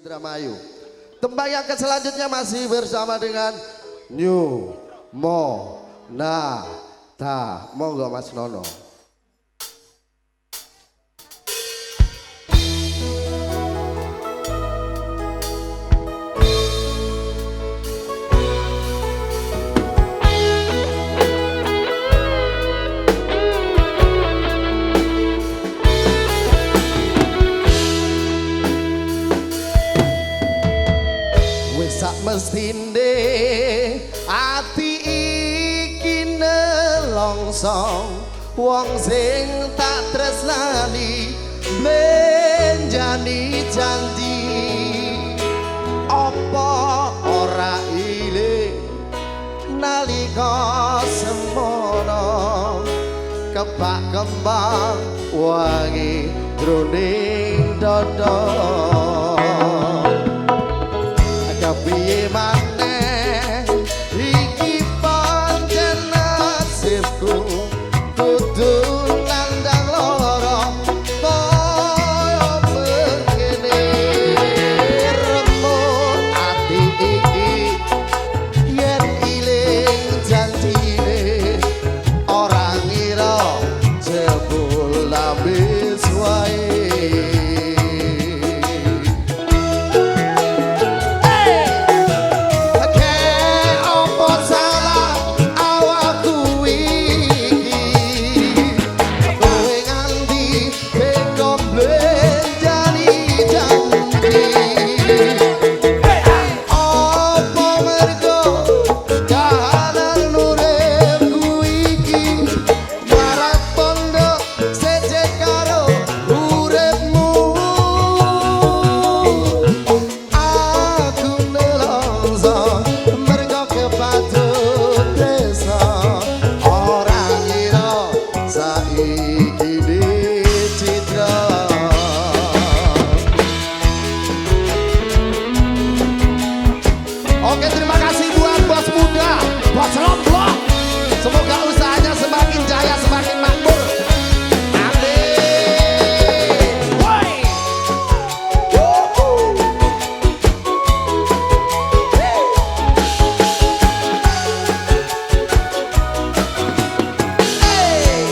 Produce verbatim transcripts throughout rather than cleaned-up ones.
Indramayu. Tembang yang selanjutnya masih bersama dengan New Monata. Monggo Mas Nono. Sak mestine ati iki nelongso wong sing tak tresnani menjani janji apa ora iling nalika semono kebak kembang wangi jroning dada. Piye maneh iki pancen nasibku kudu nandang lara kaya mengkene remuk ati iki yen iling janjine ora ngira jebul labis wae. Oke, terima kasih buat bos muda, bos Lombok. Semoga usahanya semakin jaya, semakin makmur. Amin. Woi. Hey.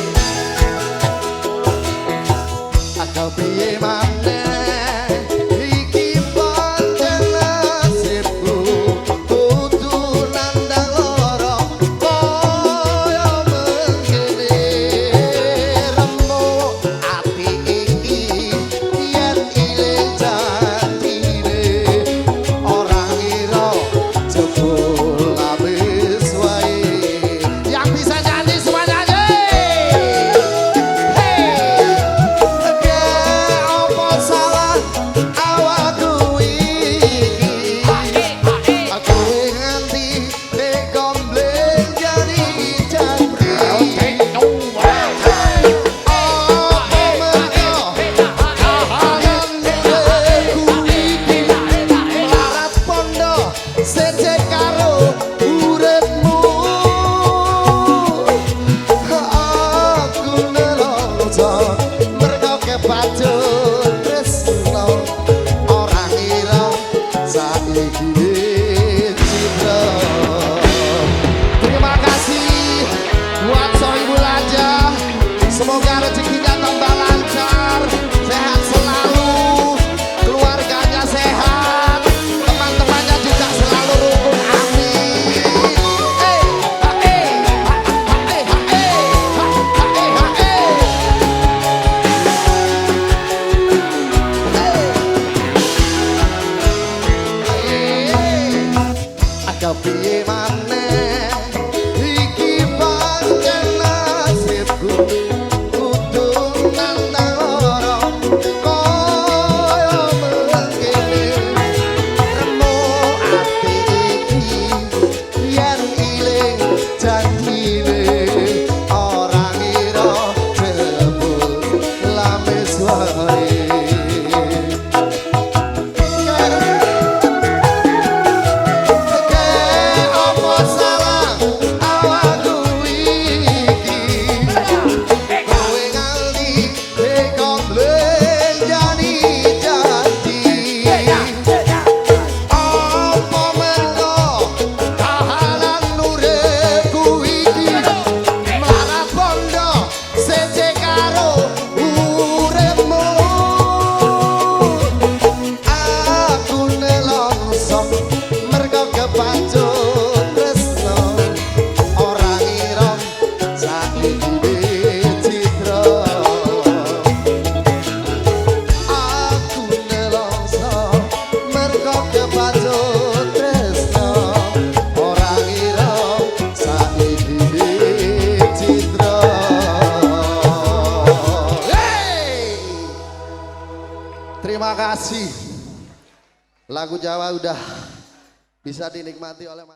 Aku piye maneh terima kasih buat Sohibul aja. Semoga rezekinya tambah lancar, sehat selalu, keluarganya sehat, teman-temannya juga selalu rukun. Amin. Hey, hey, hey, hey, hey. Agak piye maneh iki pancen nasibku kudu kasih. Lagu Jawa udah bisa dinikmati oleh